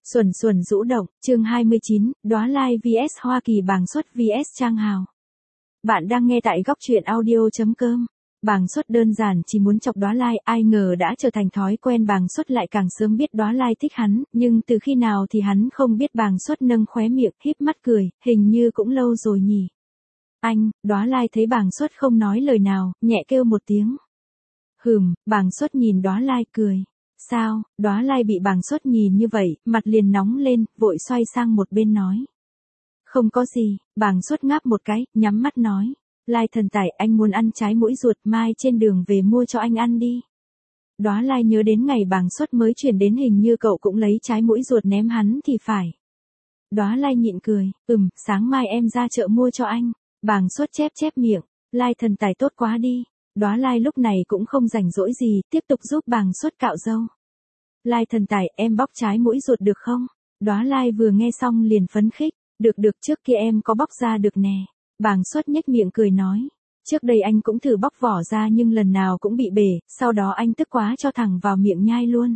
Xuẩn xuẩn rũ động, chương 29, Đóa Lai vs Hoa Kỳ Bàng Xuất vs Trang Hào. Bạn đang nghe tại góc truyện audio.com. Bàng Xuất đơn giản chỉ muốn chọc Đóa Lai, ai ngờ đã trở thành thói quen. Bàng Xuất lại càng sớm biết Đóa Lai thích hắn, nhưng từ khi nào thì hắn không biết. Bàng Xuất nâng khóe miệng, híp mắt cười, hình như cũng lâu rồi nhỉ. Anh, Đóa Lai thấy Bàng Xuất không nói lời nào, nhẹ kêu một tiếng. Bàng Xuất nhìn Đóa Lai cười. Sao? Đóa Lai bị Bàng Xuất nhìn như vậy, mặt liền nóng lên, vội xoay sang một bên nói. Không có gì. Bàng Xuất ngáp một cái, nhắm mắt nói. Lai thần tài, anh muốn ăn trái mũi ruột, mai trên đường về mua cho anh ăn đi. Đóa Lai nhớ đến ngày Bàng Xuất mới chuyển đến, hình như cậu cũng lấy trái mũi ruột ném hắn thì phải. Đóa Lai nhịn cười, sáng mai em ra chợ mua cho anh. Bàng Xuất chép miệng, Lai thần tài tốt quá đi. Đóa Lai lúc này cũng không rảnh rỗi gì, tiếp tục giúp Bàng Xuất cạo râu. Lai thần tài, em bóc trái mũi ruột được không? Đóa Lai vừa nghe xong liền phấn khích, được trước kia em có bóc ra được nè. Bàng Xuất nhếch miệng cười nói, trước đây anh cũng thử bóc vỏ ra nhưng lần nào cũng bị bể, sau đó anh tức quá cho thẳng vào miệng nhai luôn.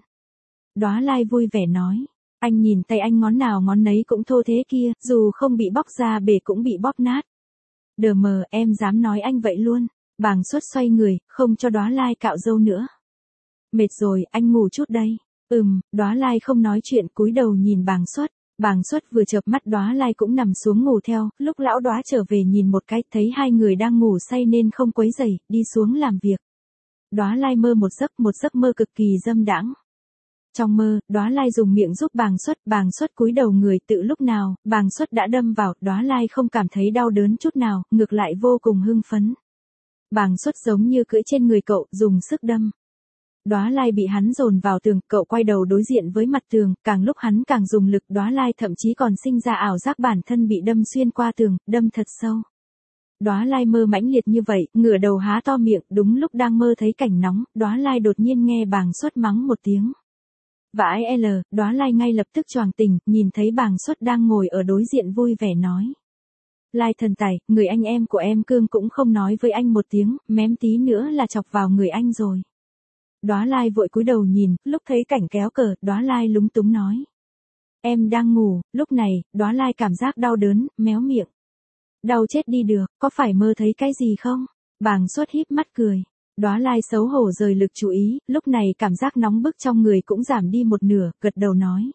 Đóa Lai vui vẻ nói, anh nhìn tay anh ngón nào ngón nấy cũng thô thế kia, dù không bị bóc ra bể cũng bị bóp nát. Đờ mờ, em dám nói anh vậy luôn. Bàng Xuất xoay người, không cho Đóa Lai cạo râu nữa. Mệt rồi, anh ngủ chút đây. Đóa Lai không nói chuyện, cúi đầu nhìn Bàng Xuất. Bàng Xuất vừa chợp mắt Đóa Lai cũng nằm xuống ngủ theo, lúc lão Đóa trở về nhìn một cái, thấy hai người đang ngủ say nên không quấy rầy, đi xuống làm việc. Đóa Lai mơ một giấc mơ cực kỳ dâm đãng. Trong mơ, Đóa Lai dùng miệng giúp Bàng Xuất cúi đầu người, tự lúc nào, Bàng Xuất đã đâm vào, Đóa Lai không cảm thấy đau đớn chút nào, ngược lại vô cùng hưng phấn. Bàng Xuất giống như cưỡi trên người cậu, dùng sức đâm. Đóa Lai bị hắn dồn vào tường, cậu quay đầu đối diện với mặt tường, càng lúc hắn càng dùng lực, Đóa Lai thậm chí còn sinh ra ảo giác bản thân bị đâm xuyên qua tường, đâm thật sâu. Đóa Lai mơ mãnh liệt như vậy, ngửa đầu há to miệng, đúng lúc đang mơ thấy cảnh nóng, Đóa Lai đột nhiên nghe Bàng Xuất mắng một tiếng. Vãi Đóa Lai ngay lập tức choàng tỉnh, nhìn thấy Bàng Xuất đang ngồi ở đối diện vui vẻ nói. Lai thần tài, người anh em của em Cương cũng không nói với anh một tiếng, mém tí nữa là chọc vào người anh rồi. Đóa Lai vội cúi đầu nhìn, lúc thấy cảnh kéo cờ, Đóa Lai lúng túng nói. Em đang ngủ. Lúc này, Đóa Lai cảm giác đau đớn, méo miệng. Đau chết đi được, có phải mơ thấy cái gì không? Bàng Xuất híp mắt cười. Đóa Lai xấu hổ rời lực chú ý, lúc này cảm giác nóng bức trong người cũng giảm đi một nửa, gật đầu nói.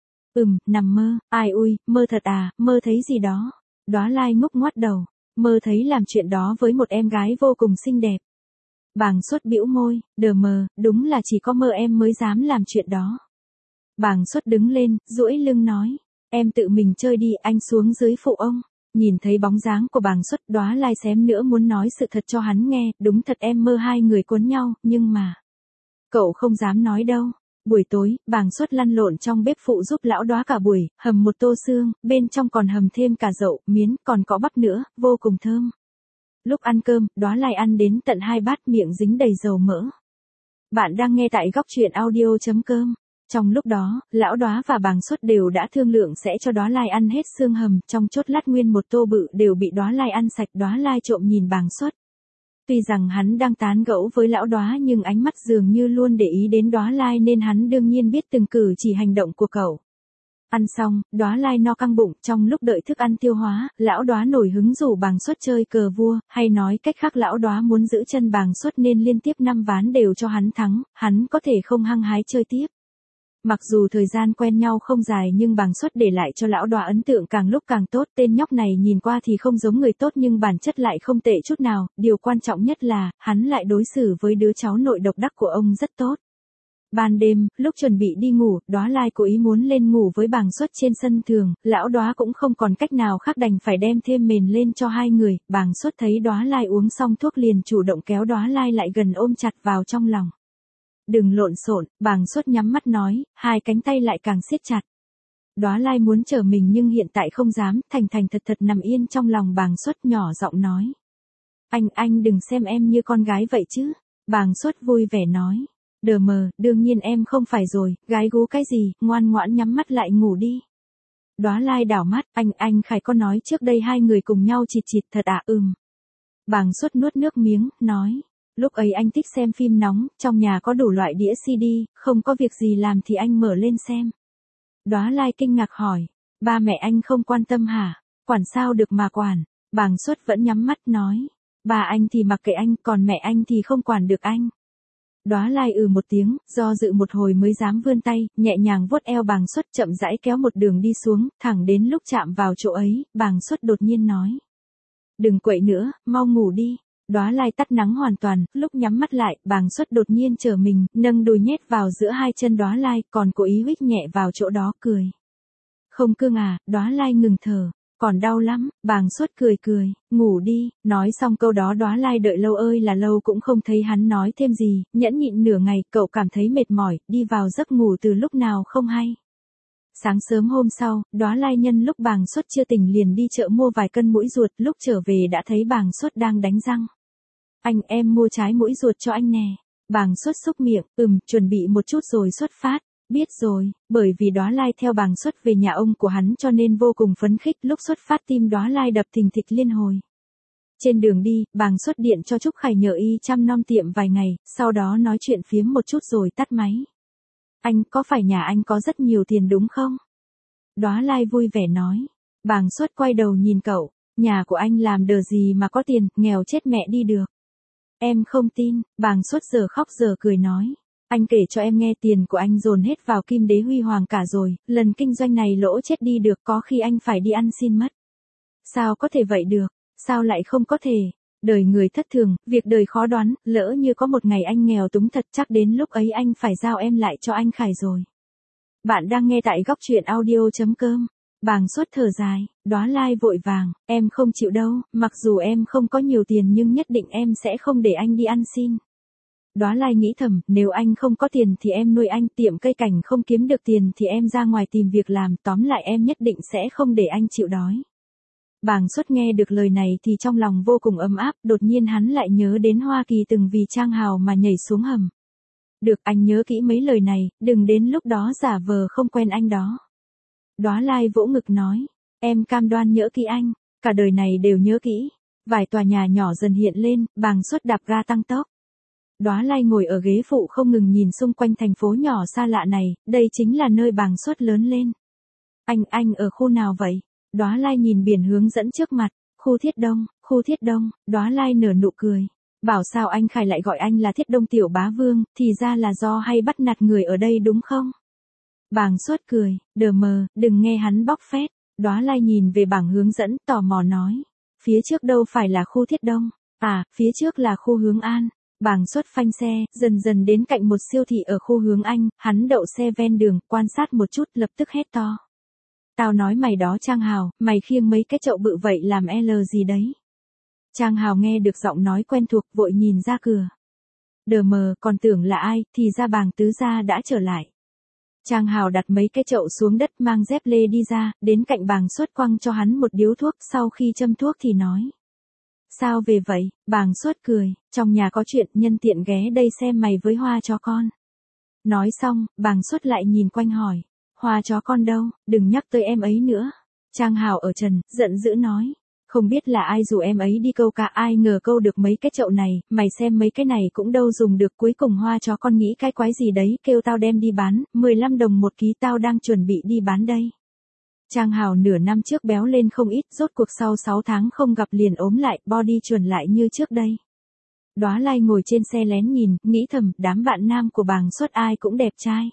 Nằm mơ, ai ui, mơ thật à, mơ thấy gì đó. Đóa Lai ngốc ngoắt đầu, mơ thấy làm chuyện đó với một em gái vô cùng xinh đẹp. Bàng Xuất bĩu môi, đờ mờ, đúng là chỉ có mơ em mới dám làm chuyện đó. Bàng Xuất đứng lên, duỗi lưng nói, em tự mình chơi đi, anh xuống dưới phụ ông. Nhìn thấy bóng dáng của Bàng Xuất, Đóa Lai xém nữa muốn nói sự thật cho hắn nghe, đúng thật em mơ hai người cuốn nhau, nhưng mà cậu không dám nói đâu. Buổi tối, Bàng Xuất lăn lộn trong bếp phụ giúp lão Đóa cả buổi, hầm một tô xương, bên trong còn hầm thêm cả đậu, miến, còn có bắp nữa, vô cùng thơm. Lúc ăn cơm, Đóa Lai ăn đến tận 2 bát, miệng dính đầy dầu mỡ. Bạn đang nghe tại góc truyện audio.com. Trong lúc đó, lão Đóa và Bàng Xuất đều đã thương lượng sẽ cho Đóa Lai ăn hết xương hầm, trong chốt lát nguyên một tô bự đều bị Đóa Lai ăn sạch. Đóa Lai trộm nhìn Bàng Xuất. Tuy rằng hắn đang tán gẫu với lão Đóa nhưng ánh mắt dường như luôn để ý đến Đóa Lai nên hắn đương nhiên biết từng cử chỉ hành động của cậu. Ăn xong, Đóa Lai no căng bụng, trong lúc đợi thức ăn tiêu hóa, lão Đóa nổi hứng rủ Bàng Xuất chơi cờ vua, hay nói cách khác lão Đóa muốn giữ chân Bàng Xuất nên liên tiếp 5 ván đều cho hắn thắng, hắn có thể không hăng hái chơi tiếp. Mặc dù thời gian quen nhau không dài nhưng Bàng Xuất để lại cho lão Đóa ấn tượng càng lúc càng tốt, tên nhóc này nhìn qua thì không giống người tốt nhưng bản chất lại không tệ chút nào, điều quan trọng nhất là, hắn lại đối xử với đứa cháu nội độc đắc của ông rất tốt. Ban đêm, lúc chuẩn bị đi ngủ, Đóa Lai cố ý muốn lên ngủ với Bàng Xuất trên sân thượng, lão Đóa cũng không còn cách nào khác đành phải đem thêm mền lên cho hai người. Bàng Xuất thấy Đóa Lai uống xong thuốc liền chủ động kéo Đóa Lai lại gần ôm chặt vào trong lòng. Đừng lộn xộn, Bàng Xuất nhắm mắt nói, hai cánh tay lại càng siết chặt. Đóa Lai muốn trở mình nhưng hiện tại không dám, thành thật nằm yên trong lòng Bàng Xuất, nhỏ giọng nói. Anh đừng xem em như con gái vậy chứ. Bàng Xuất vui vẻ nói. Đờ mờ, đương nhiên em không phải rồi, gái gú cái gì, ngoan ngoãn nhắm mắt lại ngủ đi. Đóa Lai đảo mắt, anh Khải có nói trước đây hai người cùng nhau chịt thật à? Bàng Xuất nuốt nước miếng, nói. Lúc ấy anh thích xem phim nóng, trong nhà có đủ loại đĩa CD, không có việc gì làm thì anh mở lên xem. Đóa Lai kinh ngạc hỏi. Ba mẹ anh không quan tâm hả? Quản sao được mà quản. Bàng Xuất vẫn nhắm mắt nói. Ba anh thì mặc kệ anh, còn mẹ anh thì không quản được anh. Đóa Lai một tiếng, do dự một hồi mới dám vươn tay, nhẹ nhàng vuốt eo Bàng Xuất chậm rãi kéo một đường đi xuống, thẳng đến lúc chạm vào chỗ ấy, Bàng Xuất đột nhiên nói. Đừng quậy nữa, mau ngủ đi. Đóa Lai tắt nắng hoàn toàn, lúc nhắm mắt lại, Bàng Xuất đột nhiên trở mình, nâng đùi nhét vào giữa hai chân Đóa Lai, còn cố ý huých nhẹ vào chỗ đó, cười. Không cương à? Đóa Lai ngừng thở. Còn đau lắm. Bàng Xuất cười cười. Ngủ đi. Nói xong câu đó Đóa Lai đợi lâu ơi là lâu cũng không thấy hắn nói thêm gì, nhẫn nhịn nửa ngày, cậu cảm thấy mệt mỏi, đi vào giấc ngủ từ lúc nào không hay. Sáng sớm hôm sau, Đóa Lai nhân lúc Bàng Xuất chưa tỉnh liền đi chợ mua vài cân mũi ruột, lúc trở về đã thấy Bàng Xuất đang đánh răng. Anh, em mua trái mũi ruột cho anh nè. Bàng Xuất xúc miệng, chuẩn bị một chút rồi xuất phát. Biết rồi, bởi vì Đóa Lai theo Bàng Xuất về nhà ông của hắn cho nên vô cùng phấn khích, lúc xuất phát tim Đóa Lai đập thình thịch liên hồi. Trên đường đi, Bàng Xuất điện cho Trúc Khải nhờ y chăm nom tiệm vài ngày, sau đó nói chuyện phiếm một chút rồi tắt máy. Anh, có phải nhà anh có rất nhiều tiền đúng không? Đóa Lai vui vẻ nói. Bàng Xuất quay đầu nhìn cậu, nhà của anh làm đờ gì mà có tiền, nghèo chết mẹ đi được. Em không tin. Bàng Xuất giờ khóc giờ cười nói. Anh kể cho em nghe, tiền của anh dồn hết vào Kim Đế Huy Hoàng cả rồi, lần kinh doanh này lỗ chết đi được, có khi anh phải đi ăn xin mất. Sao có thể vậy được? Sao lại không có thể? Đời người thất thường, việc đời khó đoán, lỡ như có một ngày anh nghèo túng thật chắc đến lúc ấy anh phải giao em lại cho anh Khải rồi. Bạn đang nghe tại góc truyện audio.com. Bàng Xuất thở dài. Đóa Lai vội vàng, em không chịu đâu, mặc dù em không có nhiều tiền nhưng nhất định em sẽ không để anh đi ăn xin. Đóa Lai nghĩ thầm, nếu anh không có tiền thì em nuôi anh, tiệm cây cảnh không kiếm được tiền thì em ra ngoài tìm việc làm, tóm lại em nhất định sẽ không để anh chịu đói. Bàng Xuất nghe được lời này thì trong lòng vô cùng ấm áp, đột nhiên hắn lại nhớ đến Hoa Kỳ từng vì Trang Hào mà nhảy xuống hầm. Được, anh nhớ kỹ mấy lời này, đừng đến lúc đó giả vờ không quen anh đó. Đóa Lai vỗ ngực nói, em cam đoan nhớ kỹ anh, cả đời này đều nhớ kỹ. Vài tòa nhà nhỏ dần hiện lên, Bàng Xuất đạp ga tăng tốc. Đóa Lai ngồi ở ghế phụ không ngừng nhìn xung quanh thành phố nhỏ xa lạ này, đây chính là nơi Bàng Xuất lớn lên. Anh ở khu nào vậy? Đóa Lai nhìn biển hướng dẫn trước mặt, khu Thiết Đông, Đóa Lai nở nụ cười. Bảo sao anh Khải lại gọi anh là Thiết Đông tiểu bá vương, thì ra là do hay bắt nạt người ở đây đúng không? Bàng Xuất cười, đờ mờ, đừng nghe hắn bóc phét. Đóa Lai nhìn về bảng hướng dẫn, tò mò nói. Phía trước đâu phải là khu Thiết Đông, à, phía trước là khu Hướng An. Bàng Xuất phanh xe, dần dần đến cạnh một siêu thị ở khu Hướng Anh, hắn đậu xe ven đường, quan sát một chút, lập tức hét to. Tao nói mày đó Trang Hào, mày khiêng mấy cái chậu bự vậy làm L gì đấy? Trang Hào nghe được giọng nói quen thuộc, vội nhìn ra cửa. Đờ mờ, còn tưởng là ai, thì ra Bàng tứ gia đã trở lại. Trang Hào đặt mấy cái chậu xuống đất, mang dép lê đi ra, đến cạnh Bàng Xuất quăng cho hắn một điếu thuốc, sau khi châm thuốc thì nói. Sao về vậy? Bàng Xuất cười, trong nhà có chuyện, nhân tiện ghé đây xem mày với Hoa chó con. Nói xong, Bàng Xuất lại nhìn quanh hỏi. Hoa chó con đâu, đừng nhắc tới em ấy nữa. Trang Hào ở trần, giận dữ nói. Không biết là ai rủ em ấy đi câu cá, ai ngờ câu được mấy cái chậu này, mày xem mấy cái này cũng đâu dùng được, cuối cùng Hoa chó con nghĩ cái quái gì đấy, kêu tao đem đi bán, 15 đồng một ký, tao đang chuẩn bị đi bán đây. Trang Hào nửa năm trước béo lên không ít, rốt cuộc sau 6 tháng không gặp liền ốm lại, body chuẩn lại như trước đây. Đóa Lai ngồi trên xe lén nhìn, nghĩ thầm, đám bạn nam của Bàng Xuất ai cũng đẹp trai.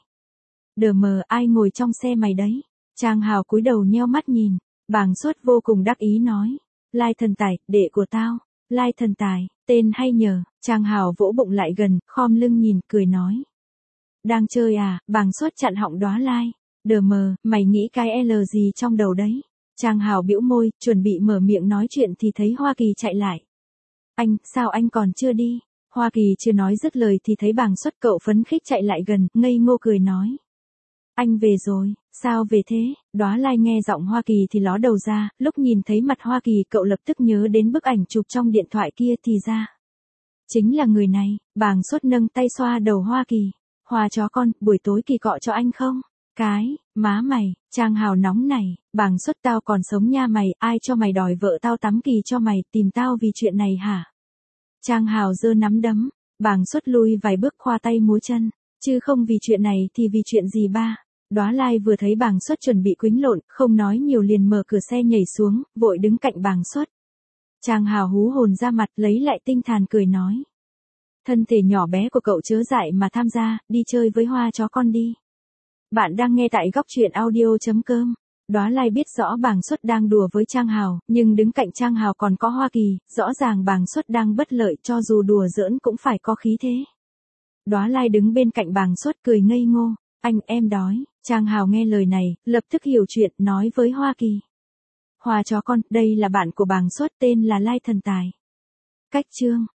Đờ mờ, ai ngồi trong xe mày đấy? Trang Hào cúi đầu nheo mắt nhìn, Bàng Xuất vô cùng đắc ý nói. Lai thần tài, đệ của tao. Lai thần tài, tên hay nhờ? Trang Hào vỗ bụng lại gần, khom lưng nhìn, cười nói. Đang chơi à? Bàng Xuất chặn họng Đóa Lai. Đờ mờ, mày nghĩ cái L gì trong đầu đấy? Trang Hào bĩu môi, chuẩn bị mở miệng nói chuyện thì thấy Hoa Kỳ chạy lại. Anh, sao anh còn chưa đi? Hoa Kỳ chưa nói dứt lời thì thấy Bàng Xuất cậu phấn khích chạy lại gần, ngây ngô cười nói. Anh về rồi, sao về thế? Đóa Lai nghe giọng Hoa Kỳ thì ló đầu ra, lúc nhìn thấy mặt Hoa Kỳ cậu lập tức nhớ đến bức ảnh chụp trong điện thoại kia thì ra. Chính là người này. Bàng Xuất nâng tay xoa đầu Hoa Kỳ. Hoa chó con, buổi tối Kỳ cọ cho anh không? Cái, má mày. Trang Hào nóng này. Bàng Xuất tao còn sống nha mày, ai cho mày đòi vợ tao tắm Kỳ cho mày, tìm tao vì chuyện này hả? Trang Hào giơ nắm đấm. Bàng Xuất lui vài bước khoa tay múa chân. Chứ không vì chuyện này thì vì chuyện gì ba? Đóa Lai vừa thấy Bàng Xuất chuẩn bị quýnh lộn, không nói nhiều liền mở cửa xe nhảy xuống, vội đứng cạnh Bàng Xuất. Trang Hào hú hồn ra mặt lấy lại tinh thần cười nói. Thân thể nhỏ bé của cậu chớ dại mà tham gia, đi chơi với Hoa chó con đi. Bạn đang nghe tại góc truyện audio.com. Đóa Lai biết rõ Bàng Xuất đang đùa với Trang Hào, nhưng đứng cạnh Trang Hào còn có Hoa Kỳ, rõ ràng Bàng Xuất đang bất lợi, cho dù đùa giỡn cũng phải có khí thế. Đóa Lai đứng bên cạnh Bàng Xuất cười ngây ngô, anh em đói. Trang Hào nghe lời này, lập tức hiểu chuyện, nói với Hoa Kỳ. Hoa chó con, đây là bạn của Bàng Xuất tên là Lai Thần Tài. Cách chương